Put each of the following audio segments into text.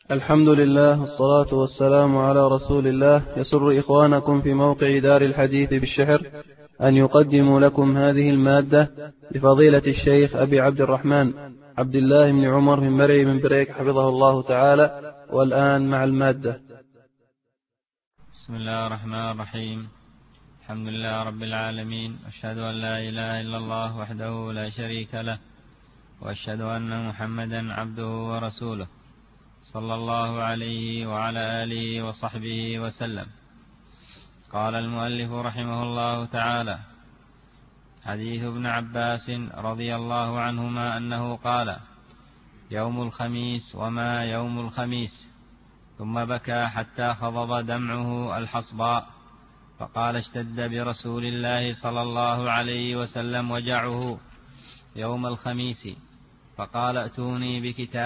الحمد لله والصلاة والسلام على رسول الله. يسر إخوانكم في موقع دار الحديث بالشحر أن يقدموا لكم هذه المادة لفضيلة الشيخ أبي عبد الرحمن عبد الله بن عمر بن مري بن بريك حفظه الله تعالى. والآن مع المادة. بسم الله الرحمن الرحيم. الحمد لله رب العالمين، أشهد أن لا إله إلا الله وحده لا شريك له، وأشهد أن محمدا عبده ورسوله، صلى الله عليه وعلى آله وصحبه وسلم. قال المؤلف رحمه الله تعالى: حديث ابن عباس رضي الله عنهما أنه قال: يوم الخميس وما يوم الخميس، ثم بكى حتى خضب دمعه الحصباء، فقال: اشتد برسول الله صلى الله عليه وسلم وجعه يوم الخميس، فقال: ائتوني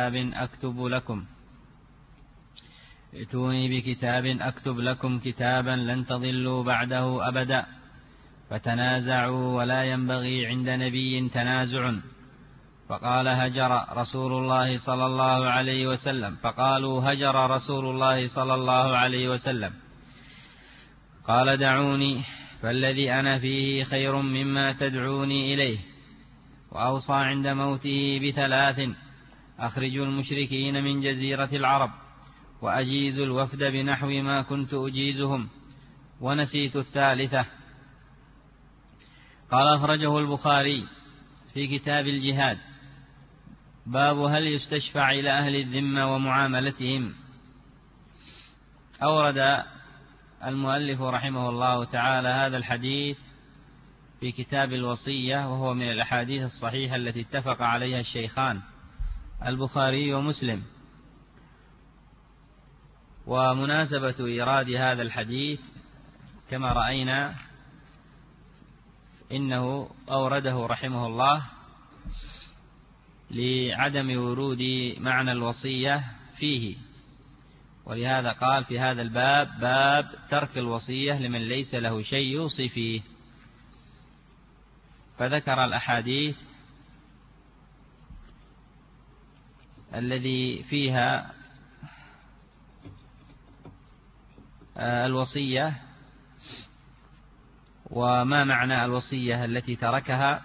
بكتاب أكتب لكم كتابا لن تضلوا بعده أبدا، فتنازعوا ولا ينبغي عند نبي تنازع. فقال: هجر رسول الله صلى الله عليه وسلم. فقالوا: هجر رسول الله صلى الله عليه وسلم. قال: دعوني، فالذي أنا فيه خير مما تدعوني إليه. وأوصى عند موته بثلاث: أخرجوا المشركين من جزيرة العرب، وأجيزوا الوفد بنحو ما كنت أجيزهم، ونسيت الثالثة. قال: أخرجه البخاري في كتاب الجهاد، باب هل يستشفع إلى أهل الذمة ومعاملتهم. أورد المؤلف رحمه الله تعالى هذا الحديث في كتاب الوصية، وهو من الأحاديث الصحيحة التي اتفق عليها الشيخان البخاري ومسلم. ومناسبة إيراد هذا الحديث كما رأينا إنه أورده رحمه الله لعدم ورود معنى الوصية فيه، ولهذا قال في هذا الباب: باب ترك الوصية لمن ليس له شيء يوصي فيه. فذكر الأحاديث الذي فيها الوصية، وما معنى الوصية التي تركها.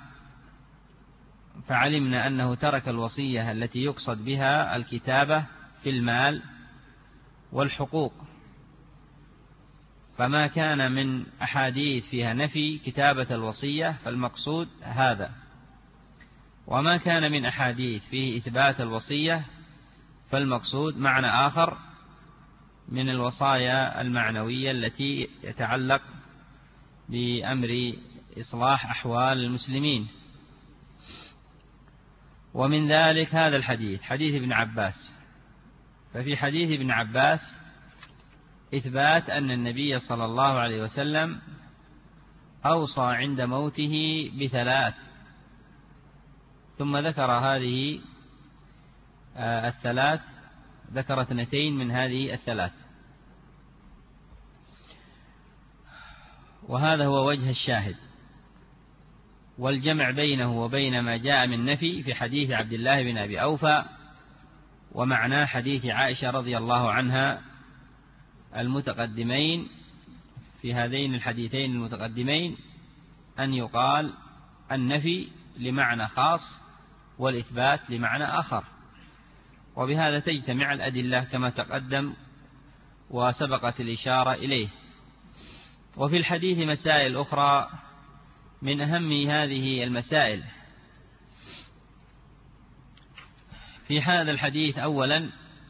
فعلمنا أنه ترك الوصية التي يقصد بها الكتابة في المال والحقوق، فما كان من أحاديث فيها نفي كتابة الوصية فالمقصود هذا، وما كان من أحاديث فيه إثبات الوصية فالمقصود معنى آخر من الوصايا المعنوية التي يتعلق بأمر إصلاح أحوال المسلمين. ومن ذلك هذا الحديث، حديث ابن عباس. ففي حديث ابن عباس إثبات أن النبي صلى الله عليه وسلم أوصى عند موته بثلاث، ثم ذكر هذه الثلاث، ذكر اثنتين من هذه الثلاث، وهذا هو وجه الشاهد. والجمع بينه وبين ما جاء من نفي في حديث عبد الله بن أبي أوفى ومعناه حديث عائشة رضي الله عنها المتقدمين في هذين الحديثين المتقدمين، أن يقال النفي لمعنى خاص والإثبات لمعنى آخر، وبهذا تجتمع الأدلة كما تقدم وسبقت الإشارة إليه. وفي الحديث مسائل أخرى، من أهم هذه المسائل في هذا الحديث أولا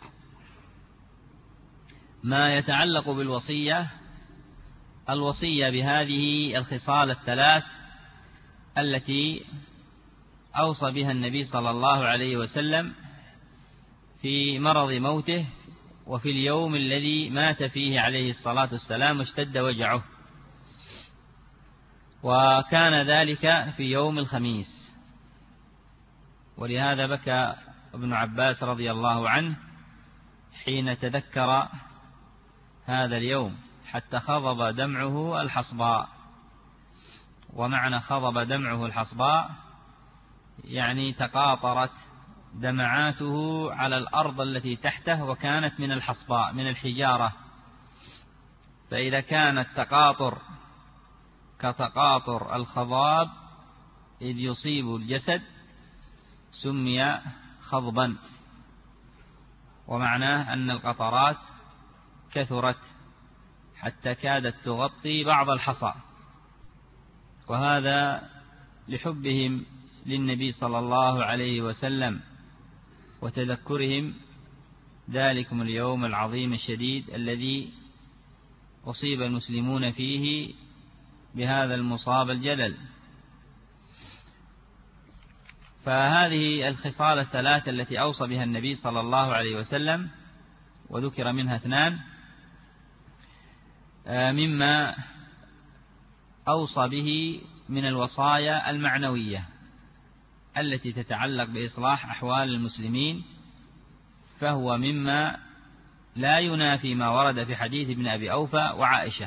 ما يتعلق بالوصية، الوصية بهذه الخصال الثلاث التي أوصى بها النبي صلى الله عليه وسلم في مرض موته، وفي اليوم الذي مات فيه عليه الصلاة والسلام واشتد وجعه، وكان ذلك في يوم الخميس. ولهذا بكى ابن عباس رضي الله عنه حين تذكر هذا اليوم حتى خضب دمعه الحصباء. ومعنى خضب دمعه الحصباء يعني تقاطرت دمعاته على الأرض التي تحته، وكانت من الحصباء من الحجارة. فإذا كان التقاطر كتقاطر الخضاب إذ يصيب الجسد سمي خضبا، ومعناه أن القطرات كثرت حتى كادت تغطي بعض الحصى، وهذا لحبهم للنبي صلى الله عليه وسلم وتذكرهم ذلكم اليوم العظيم الشديد الذي أصيب المسلمون فيه بهذا المصاب الجلل. فهذه الخصال الثلاث التي أوصى بها النبي صلى الله عليه وسلم، وذكر منها 2 مما أوصى به من الوصايا المعنوية التي تتعلق بإصلاح أحوال المسلمين، فهو مما لا ينافي ما ورد في حديث ابن أبي أوفى وعائشة.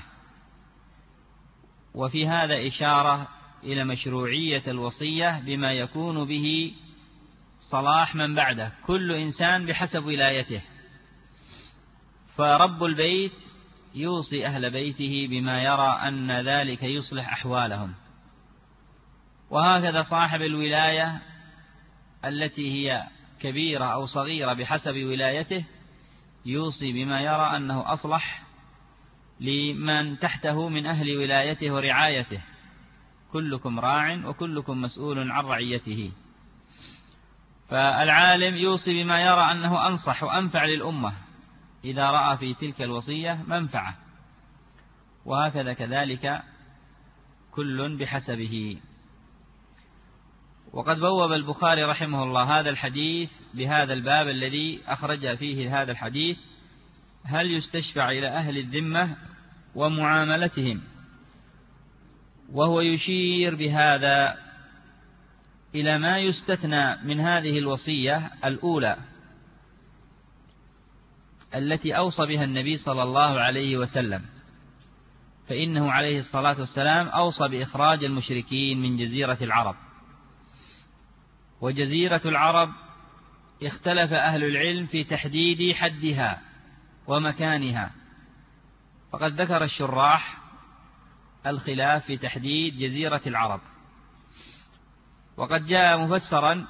وفي هذا إشارة إلى مشروعية الوصية بما يكون به صلاح من بعده، كل إنسان بحسب ولايته. فرب البيت يوصي أهل بيته بما يرى أن ذلك يصلح أحوالهم، وهكذا صاحب الولاية التي هي كبيرة أو صغيرة بحسب ولايته يوصي بما يرى أنه أصلح لمن تحته من أهل ولايته ورعايته. كلكم راع وكلكم مسؤول عن رعيته. فالعالم يوصي بما يرى أنه أنصح وأنفع للأمة إذا رأى في تلك الوصية منفعة، وهكذا كذلك كل بحسبه. وقد بوب البخاري رحمه الله هذا الحديث بهذا الباب الذي أخرج فيه هذا الحديث: هل يستشفع إلى أهل الذمة ومعاملتهم؟ وهو يشير بهذا إلى ما يستثنى من هذه الوصية الأولى التي أوصى بها النبي صلى الله عليه وسلم، فإنه عليه الصلاة والسلام أوصى بإخراج المشركين من جزيرة العرب. وجزيرة العرب اختلف أهل العلم في تحديد حدها ومكانها، فقد ذكر الشراح الخلاف في تحديد جزيرة العرب. وقد جاء مفسرا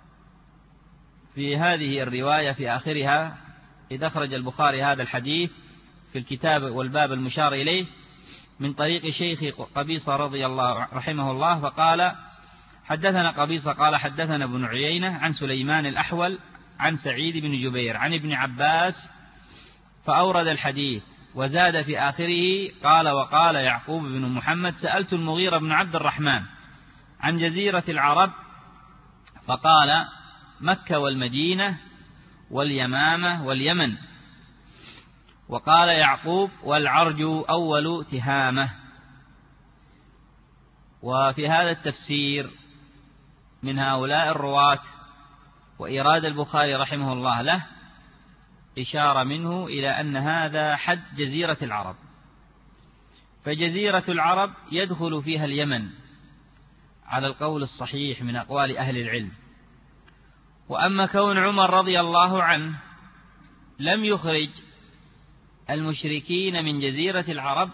في هذه الرواية في آخرها، إذا أخرج البخاري هذا الحديث في الكتاب والباب المشار إليه من طريق شيخ قبيصة رضي الله رحمه الله، فقال: حدثنا قبيصة قال حدثنا ابن عيينة عن سليمان الأحول عن سعيد بن جبير عن ابن عباس، فأورد الحديث وزاد في آخره: قال وقال يعقوب بن محمد سألت المغيرة بن عبد الرحمن عن جزيرة العرب فقال: مكة والمدينة واليمامة واليمن. وقال يعقوب: والعرج أول تهامة. وفي هذا التفسير من هؤلاء الرواة وإيراد البخاري رحمه الله له إشارة منه إلى أن هذا حد جزيرة العرب، فجزيرة العرب يدخل فيها اليمن على القول الصحيح من أقوال أهل العلم. وأما كون عمر رضي الله عنه لم يخرج المشركين من جزيرة العرب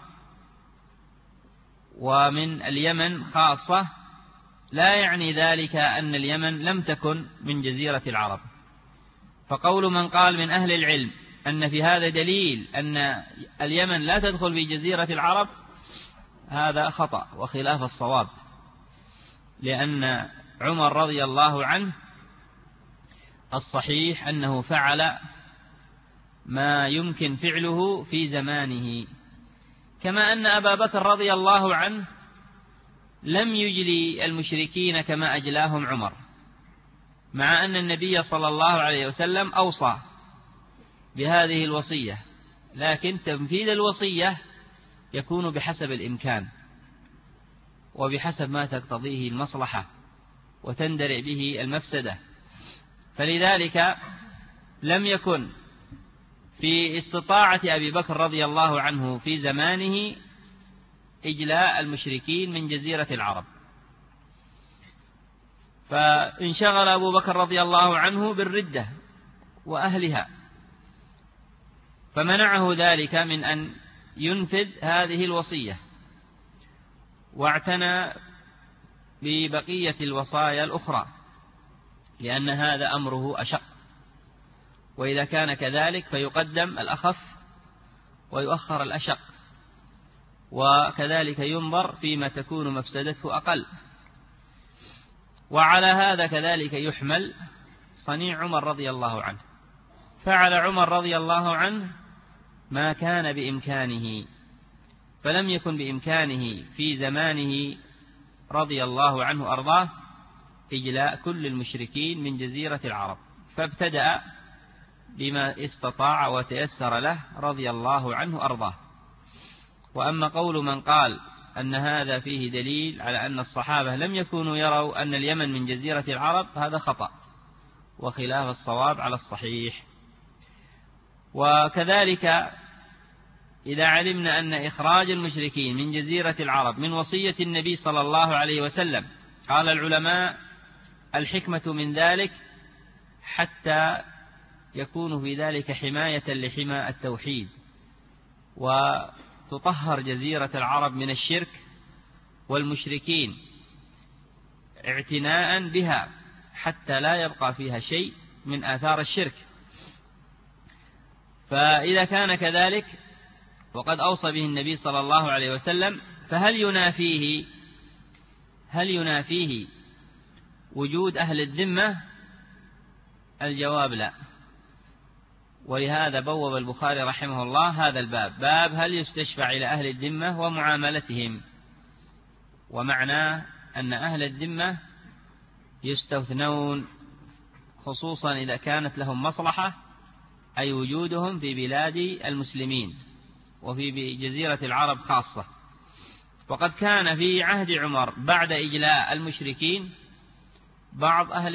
ومن اليمن خاصة، لا يعني ذلك أن اليمن لم تكن من جزيرة العرب. فقول من قال من أهل العلم أن في هذا دليل أن اليمن لا تدخل في جزيرة العرب هذا خطأ وخلاف الصواب، لأن عمر رضي الله عنه الصحيح أنه فعل ما يمكن فعله في زمانه، كما أن أبا بكر رضي الله عنه لم يجلي المشركين كما أجلاهم عمر، مع أن النبي صلى الله عليه وسلم أوصى بهذه الوصية، لكن تنفيذ الوصية يكون بحسب الإمكان وبحسب ما تقتضيه المصلحة وتندرع به المفسدة. فلذلك لم يكن في استطاعة أبي بكر رضي الله عنه في زمانه إجلاء المشركين من جزيرة العرب. فانشغل أبو بكر رضي الله عنه بالردة وأهلها، فمنعه ذلك من أن ينفذ هذه الوصية، واعتنى ببقية الوصايا الأخرى، لأن هذا أمره أشق، وإذا كان كذلك فيقدم الأخف ويؤخر الأشق، وكذلك ينظر فيما تكون مفسدته أقل. وعلى هذا كذلك يحمل صنيع عمر رضي الله عنه، فعل عمر رضي الله عنه ما كان بإمكانه، فلم يكن بإمكانه في زمانه رضي الله عنه أرضاه إجلاء كل المشركين من جزيرة العرب، فابتدأ بما استطاع وتيسر له رضي الله عنه أرضاه. وأما قول من قال أن هذا فيه دليل على أن الصحابة لم يكونوا يروا أن اليمن من جزيرة العرب، هذا خطأ وخلاف الصواب على الصحيح. وكذلك إذا علمنا أن إخراج المشركين من جزيرة العرب من وصية النبي صلى الله عليه وسلم، قال العلماء الحكمة من ذلك حتى يكون في ذلك حماية لحمى التوحيد، وتطهر جزيرة العرب من الشرك والمشركين اعتناء بها حتى لا يبقى فيها شيء من آثار الشرك. فإذا كان كذلك وقد أوصى به النبي صلى الله عليه وسلم، فهل ينافيه وجود أهل الذمة؟ الجواب لا. ولهذا بوب البخاري رحمه الله هذا الباب، باب هل يستشفع إلى أهل الذمة ومعاملتهم، ومعناه أن أهل الذمة يستثنون خصوصا إذا كانت لهم مصلحة، أي وجودهم في بلاد المسلمين وفي جزيرة العرب خاصة. وقد كان في عهد عمر بعد إجلاء المشركين بعض أهل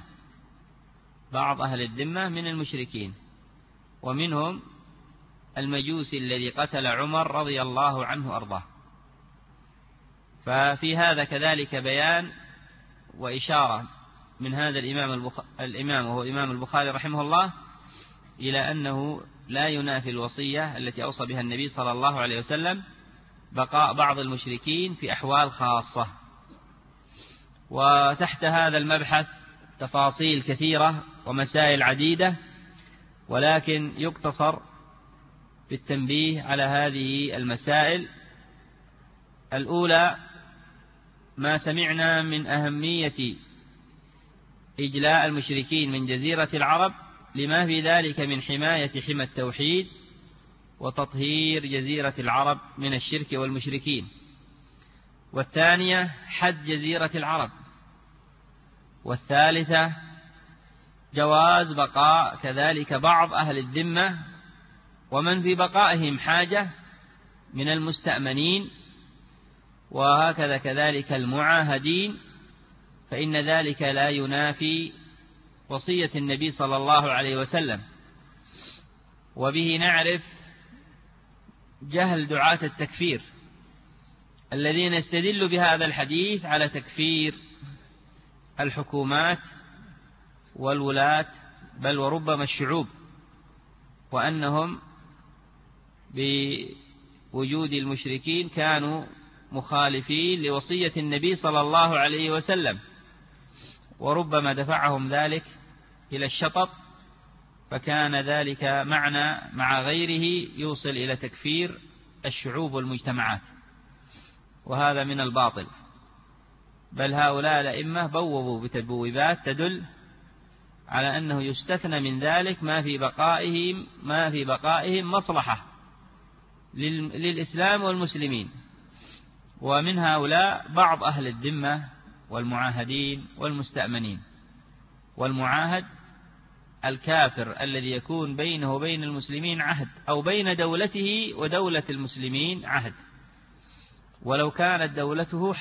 الذمة من المشركين، ومنهم المجوسي الذي قتل عمر رضي الله عنه أرضاه. ففي هذا كذلك بيان وإشارة من هذا الإمام وهو إمام البخاري رحمه الله إلى أنه لا ينافي الوصية التي أوصى بها النبي صلى الله عليه وسلم بقاء بعض المشركين في أحوال خاصة. وتحت هذا المبحث تفاصيل كثيرة ومسائل عديدة، ولكن يقتصر بالتنبيه على هذه المسائل. الأولى ما سمعنا من أهمية إجلاء المشركين من جزيرة العرب لما في ذلك من حماية حمى التوحيد وتطهير جزيرة العرب من الشرك والمشركين. والثانية حد جزيرة العرب. والثالثة جواز بقاء كذلك بعض أهل الذمة ومن في بقائهم حاجة من المستأمنين، وهكذا كذلك المعاهدين، فإن ذلك لا ينافي وصية النبي صلى الله عليه وسلم. وبه نعرف جهل دعاة التكفير الذين يستدلوا بهذا الحديث على تكفير الحكومات والولاة بل وربما الشعوب، وأنهم بوجود المشركين كانوا مخالفين لوصية النبي صلى الله عليه وسلم، وربما دفعهم ذلك إلى الشطط، فكان ذلك معنى مع غيره يوصل إلى تكفير الشعوب والمجتمعات، وهذا من الباطل. بل هؤلاء الأئمة بوّبوا بتبويبات تدل على أنه يستثنى من ذلك ما في بقائهم مصلحة للإسلام والمسلمين. ومن هؤلاء بعض أهل الذمة والمعاهدين والمستأمنين. والمعاهد الكافر الذي يكون بينه وبين المسلمين عهد، أو بين دولته ودولة المسلمين عهد، ولو كانت دولته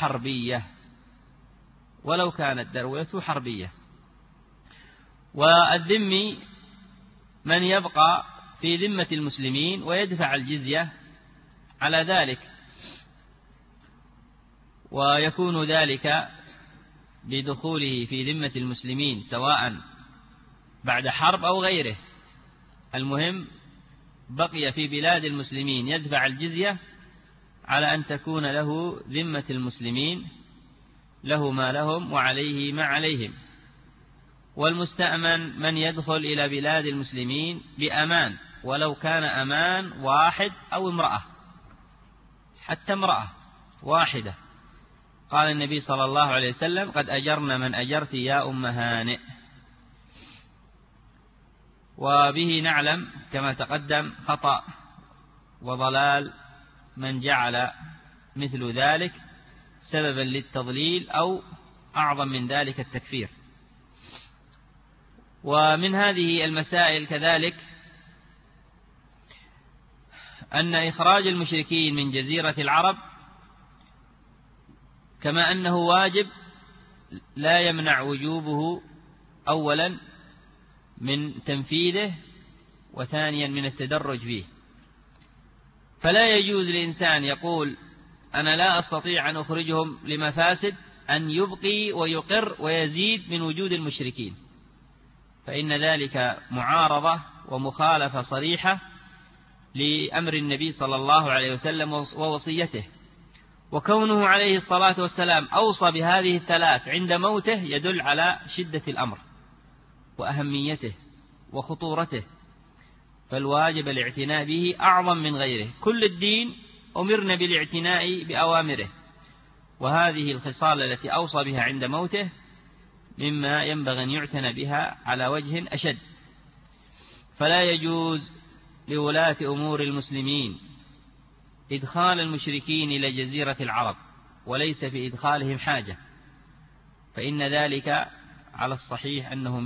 حربية. والذمي من يبقى في ذمة المسلمين ويدفع الجزية على ذلك، ويكون ذلك بدخوله في ذمة المسلمين سواء بعد حرب أو غيره، المهم بقي في بلاد المسلمين يدفع الجزية على أن تكون له ذمة المسلمين، له ما لهم وعليه ما عليهم. والمستأمن من يدخل إلى بلاد المسلمين بأمان، ولو كان أمان واحد أو امرأة، حتى امرأة واحدة. قال النبي صلى الله عليه وسلم: قد أجرنا من أجرت يا أم هانئ. وبه نعلم كما تقدم خطأ وضلال من جعل مثل ذلك سببا للتضليل أو أعظم من ذلك التكفير. ومن هذه المسائل كذلك أن إخراج المشركين من جزيرة العرب كما أنه واجب لا يمنع وجوبه أولا من تنفيذه، وثانيا من التدرج فيه. فلا يجوز لإنسان يقول أنا لا أستطيع أن أخرجهم لمفاسد أن يبقي ويقر ويزيد من وجود المشركين، فإن ذلك معارضة ومخالفة صريحة لأمر النبي صلى الله عليه وسلم ووصيته. وكونه عليه الصلاة والسلام أوصى بهذه الثلاث عند موته يدل على شدة الأمر وأهميته وخطورته، فالواجب الاعتناء به أعظم من غيره. كل الدين أمرنا بالاعتناء بأوامره، وهذه الخصال التي أوصى بها عند موته مما ينبغي أن يعتنى بها على وجه أشد. فلا يجوز لولاة أمور المسلمين إدخال المشركين إلى جزيرة العرب، وليس في إدخالهم حاجة، فإن ذلك على الصحيح أنه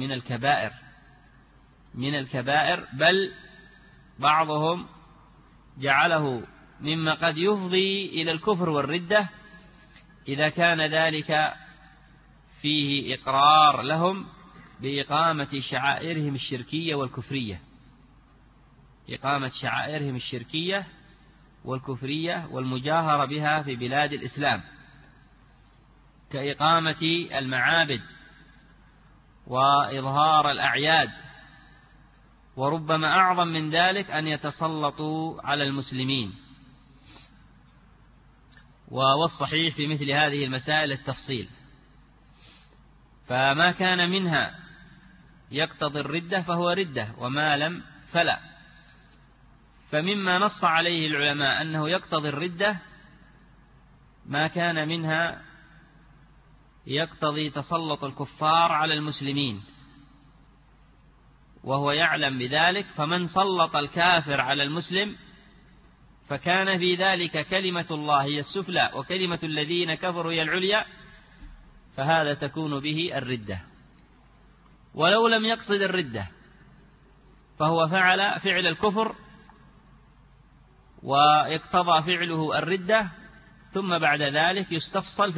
من الكبائر، بل بعضهم جعله مما قد يفضي إلى الكفر والردة إذا كان ذلك فيه إقرار لهم بإقامة شعائرهم الشركية والكفرية، إقامة شعائرهم الشركية والكفرية والمجاهرة بها في بلاد الإسلام، كإقامة المعابد وإظهار الأعياد، وربما أعظم من ذلك أن يتسلطوا على المسلمين. والصحيح في مثل هذه المسائل التفصيل، فما كان منها يقتضي الردة فهو ردة، وما لم فلا. فمما نص عليه العلماء أنه يقتضي الردة ما كان منها يقتضي تسلط الكفار على المسلمين، وهو يعلم بذلك، فمن سلط الكافر على المسلم فكان في ذلك كلمة الله هي السفلى وكلمة الذين كفروا هي العليا، فهذا تكون به الردة. ولو لم يقصد الردة فهو فعل الكفر ويقتضى فعله الردة، ثم بعد ذلك يستفصل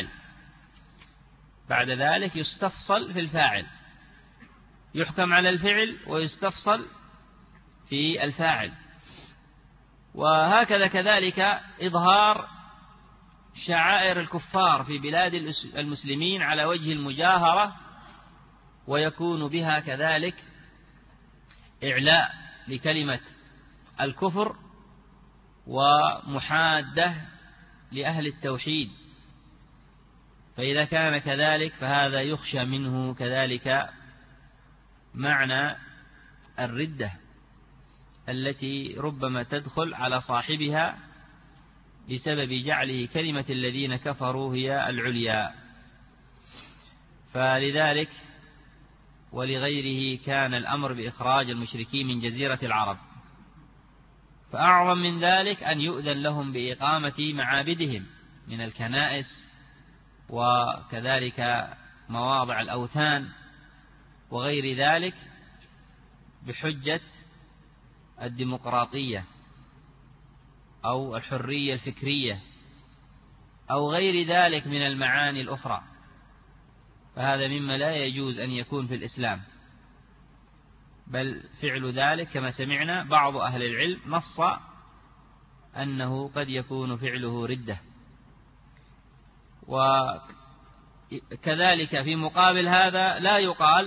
في الفاعل، يحكم على الفعل ويستفصل في الفاعل. وهكذا كذلك إظهار شعائر الكفار في بلاد المسلمين على وجه المجاهرة، ويكون بها كذلك إعلاء لكلمة الكفر ومحادة لأهل التوحيد. فإذا كان كذلك فهذا يخشى منه كذلك معنى الردة التي ربما تدخل على صاحبها بسبب جعله كلمة الذين كفروا هي العليا. فلذلك ولغيره كان الأمر بإخراج المشركين من جزيرة العرب. فأعظم من ذلك أن يؤذن لهم بإقامة معابدهم من الكنائس وكذلك مواضع الأوثان وغير ذلك بحجة الديمقراطية أو الحرية الفكرية أو غير ذلك من المعاني الأخرى، فهذا مما لا يجوز أن يكون في الإسلام. بل فعل ذلك كما سمعنا بعض أهل العلم نص أنه قد يكون فعله ردة. كذلك في مقابل هذا لا يقال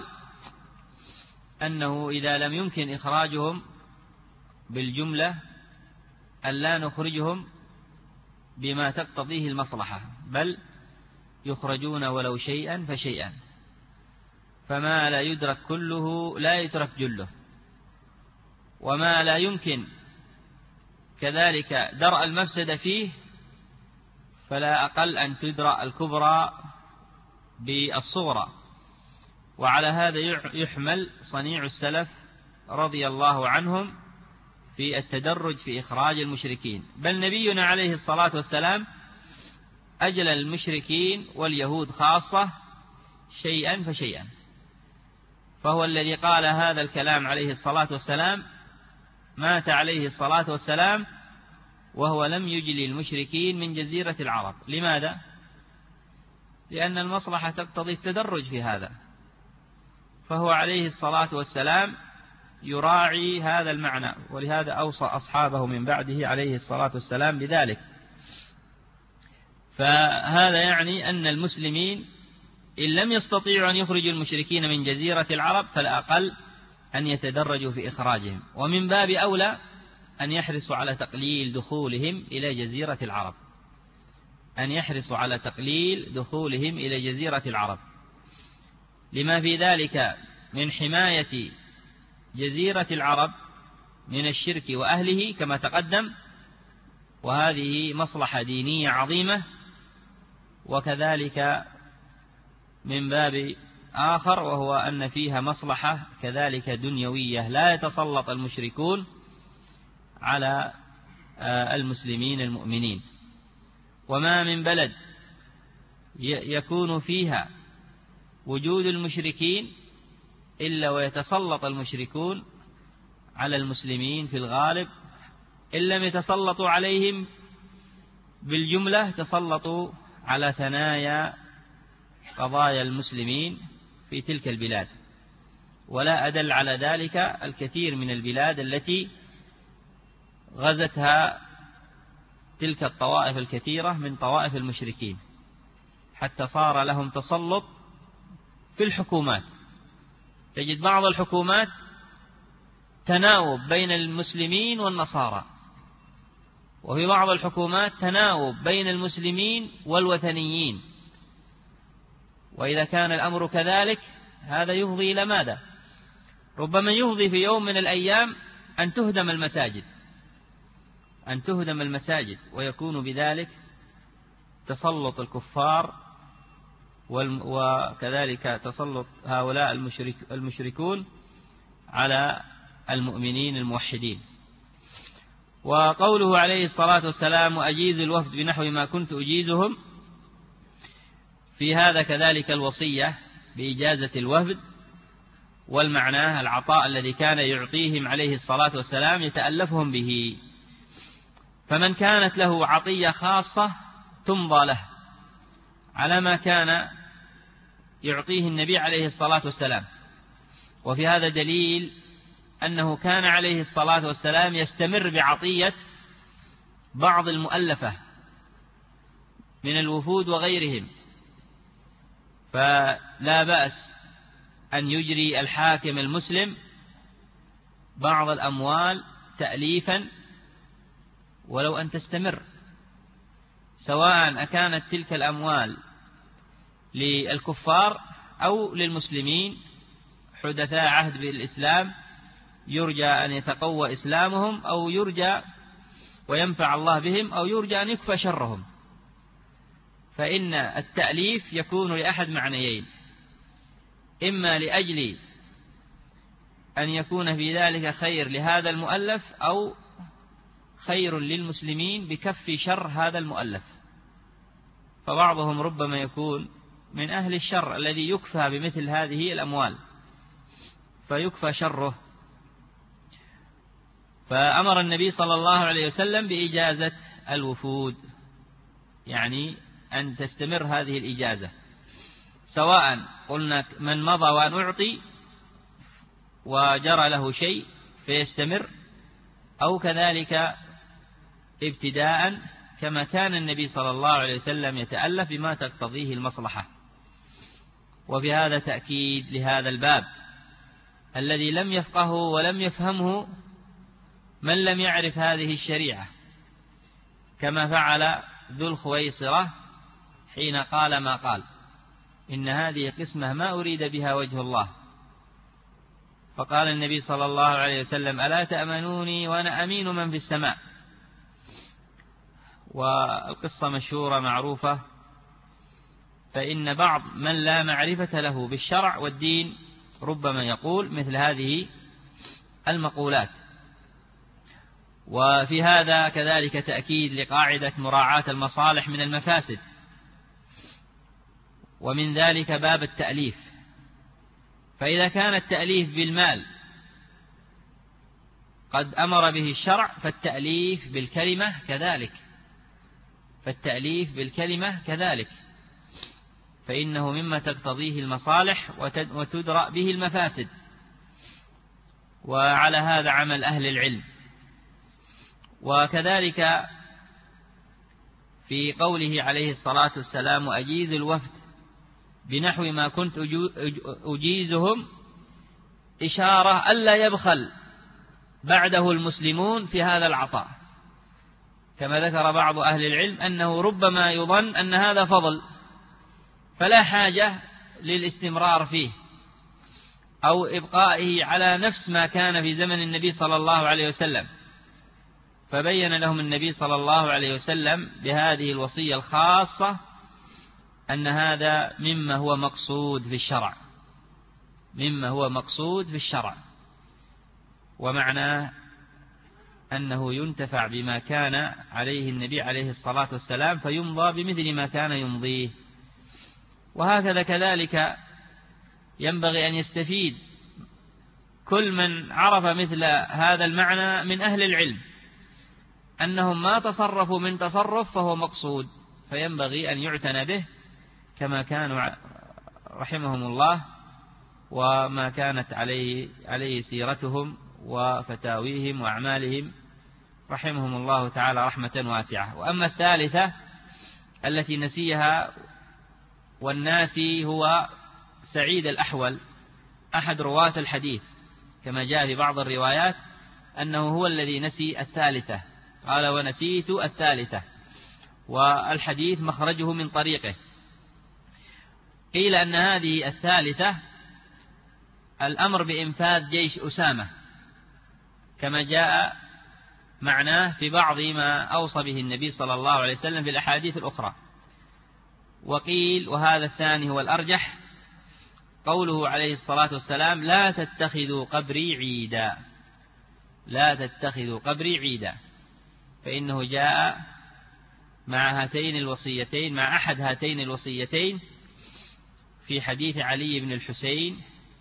أنه إذا لم يمكن إخراجهم بالجملة أن لا نخرجهم بما تقتضيه المصلحة، بل يخرجون ولو شيئا فشيئا، فما لا يدرك كله لا يترك جله، وما لا يمكن كذلك درء المفسدة فيه فلا أقل أن تدرأ الكبرى بالصغرى. وعلى هذا يحمل صنيع السلف رضي الله عنهم في التدرج في إخراج المشركين، بل نبينا عليه الصلاة والسلام أجل المشركين واليهود خاصة شيئا فشيئا، فهو الذي قال هذا الكلام عليه الصلاة والسلام، مات عليه الصلاة والسلام وهو لم يجلي المشركين من جزيرة العرب. لماذا؟ لأن المصلحة تقتضي التدرج في هذا، فهو عليه الصلاة والسلام يراعي هذا المعنى، ولهذا أوصى أصحابه من بعده عليه الصلاة والسلام بذلك. فهذا يعني أن المسلمين إن لم يستطيعوا أن يخرجوا المشركين من جزيرة العرب فلا أقل أن يتدرجوا في إخراجهم، ومن باب أولى أن يحرصوا على تقليل دخولهم إلى جزيرة العرب، أن يحرصوا على تقليل دخولهم إلى جزيرة العرب، لما في ذلك من حماية جزيرة العرب من الشرك وأهله كما تقدم، وهذه مصلحة دينية عظيمة. وكذلك من باب آخر وهو أن فيها مصلحة كذلك دنيوية، لا يتسلط المشركون على المسلمين المؤمنين. وما من بلد يكون فيها وجود المشركين إلا ويتسلط المشركون على المسلمين في الغالب، إن لم يتسلطوا عليهم بالجملة تسلطوا على ثنايا قضايا المسلمين في تلك البلاد. ولا أدل على ذلك الكثير من البلاد التي غزتها تلك الطوائف الكثيرة من طوائف المشركين، حتى صار لهم تسلط في الحكومات. تجد بعض الحكومات تناوب بين المسلمين والنصارى، وفي بعض الحكومات تناوب بين المسلمين والوثنيين. وإذا كان الأمر كذلك هذا يفضي إلى ماذا؟ ربما يفضي في يوم من الأيام أن تهدم المساجد، ويكون بذلك تسلط الكفار وكذلك تسلط هؤلاء المشركون على المؤمنين الموحدين. وقوله عليه الصلاة والسلام وأجيز الوفد بنحو ما كنت أجيزهم، في هذا كذلك الوصية بإجازة الوفد، والمعنى العطاء الذي كان يعطيهم عليه الصلاة والسلام يتألفهم به. فمن كانت له عطية خاصة تمضى له على ما كان يعطيه النبي عليه الصلاة والسلام. وفي هذا دليل أنه كان عليه الصلاة والسلام يستمر بعطية بعض المؤلفة من الوفود وغيرهم، فلا بأس أن يجري الحاكم المسلم بعض الأموال تأليفا ولو أن تستمر، سواء أكانت تلك الأموال للكفار أو للمسلمين حدثاء عهد بالإسلام يرجى أن يتقوى إسلامهم، أو يرجى وينفع الله بهم، أو يرجى أن يكفى شرهم. فإن التأليف يكون لأحد معنيين: إما لأجل أن يكون في ذلك خير لهذا المؤلف، أو خير للمسلمين بكف شر هذا المؤلف. فبعضهم ربما يكون من أهل الشر الذي يكفى بمثل هذه الأموال فيكفى شره. فأمر النبي صلى الله عليه وسلم بإجازة الوفود، يعني أن تستمر هذه الإجازة، سواء قلنا من مضى وأن أعطي وجرى له شيء فيستمر، أو كذلك ابتداء كما كان النبي صلى الله عليه وسلم يتألف بما تقتضيه المصلحة. وفي هذا تأكيد لهذا الباب الذي لم يفقهه ولم يفهمه من لم يعرف هذه الشريعة، كما فعل ذو الخويصرة حين قال ما قال: إن هذه قسمة ما أريد بها وجه الله. فقال النبي صلى الله عليه وسلم: ألا تأمنوني وأنا أمين من في السماء. والقصة مشهورة معروفة. فإن بعض من لا معرفة له بالشرع والدين ربما يقول مثل هذه المقولات. وفي هذا كذلك تأكيد لقاعدة مراعاة المصالح من المفاسد، ومن ذلك باب التأليف. فإذا كان التأليف بالمال قد أمر به الشرع، فالتأليف بالكلمة كذلك، فإنه مما تقتضيه المصالح وتدرأ به المفاسد. وعلى هذا عمل أهل العلم. وكذلك في قوله عليه الصلاة والسلام: وأجيز الوفد بنحو ما كنت أجيزهم، إشارة ألا يبخل بعده المسلمون في هذا العطاء، كما ذكر بعض أهل العلم أنه ربما يظن أن هذا فضل فلا حاجة للاستمرار فيه أو إبقائه على نفس ما كان في زمن النبي صلى الله عليه وسلم. فبين لهم النبي صلى الله عليه وسلم بهذه الوصية الخاصة أن هذا مما هو مقصود في الشرع، ومعناه أنه ينتفع بما كان عليه النبي عليه الصلاة والسلام فيمضى بمثل ما كان يمضيه. وهكذا كذلك ينبغي أن يستفيد كل من عرف مثل هذا المعنى من أهل العلم، أنهم ما تصرفوا من تصرف فهو مقصود، فينبغي أن يعتنى به كما كانوا رحمهم الله وما كانت عليه سيرتهم وفتاويهم وأعمالهم رحمهم الله تعالى رحمة واسعة. وأما الثالثة التي نسيها والناسي هو سعيد الأحول أحد رواة الحديث، كما جاء في بعض الروايات أنه هو الذي نسي الثالثة، قال: ونسيت الثالثة، والحديث مخرجه من طريقه. قيل أن هذه الثالثة الأمر بإنفاذ جيش أسامة، كما جاء معناه في بعض ما أوصى به النبي صلى الله عليه وسلم في الأحاديث الأخرى. وقيل، وهذا الثاني هو الأرجح، قوله عليه الصلاة والسلام: لا تتخذوا قبري عيدا، فإنه جاء مع أحد هاتين الوصيتين في حديث علي بن الحسين.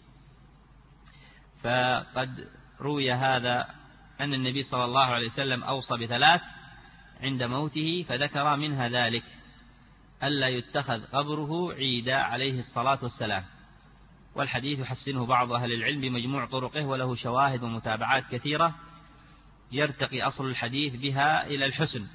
فقد روي هذا أن النبي صلى الله عليه وسلم أوصى بثلاث عند موته، فذكر منها ذلك: ألا يتخذ قبره عيدا عليه الصلاة والسلام. والحديث يحسنه بعض أهل العلم بمجموع طرقه، وله شواهد ومتابعات كثيرة يرتقي أصل الحديث بها إلى الحسن.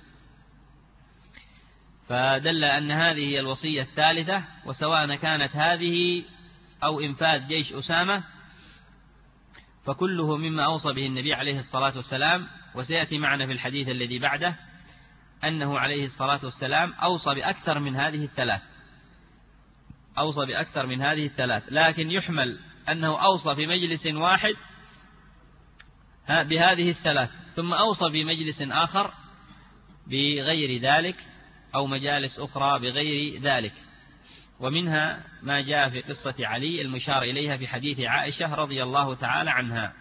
فدل أن هذه هي الوصية الثالثة، وسواء كانت هذه أو إنفاذ جيش أسامة فكله مما أوصى به النبي عليه الصلاة والسلام. وسيأتي معنا في الحديث الذي بعده أنه عليه الصلاة والسلام أوصى بأكثر من هذه الثلاث، لكن يحمل أنه أوصى في مجلس واحد بهذه الثلاث، ثم أوصى في مجلس آخر بغير ذلك، أو مجالس أخرى بغير ذلك. ومنها ما جاء في قصة علي المشار إليها في حديث عائشة رضي الله تعالى عنها.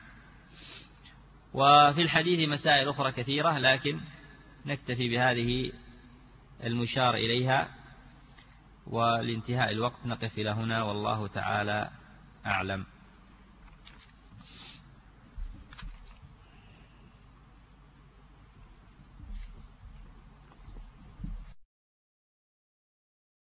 وفي الحديث مسائل أخرى كثيرة، لكن نكتفي بهذه المشار إليها، ولانتهاء الوقت نقف إلى هنا، والله تعالى أعلم.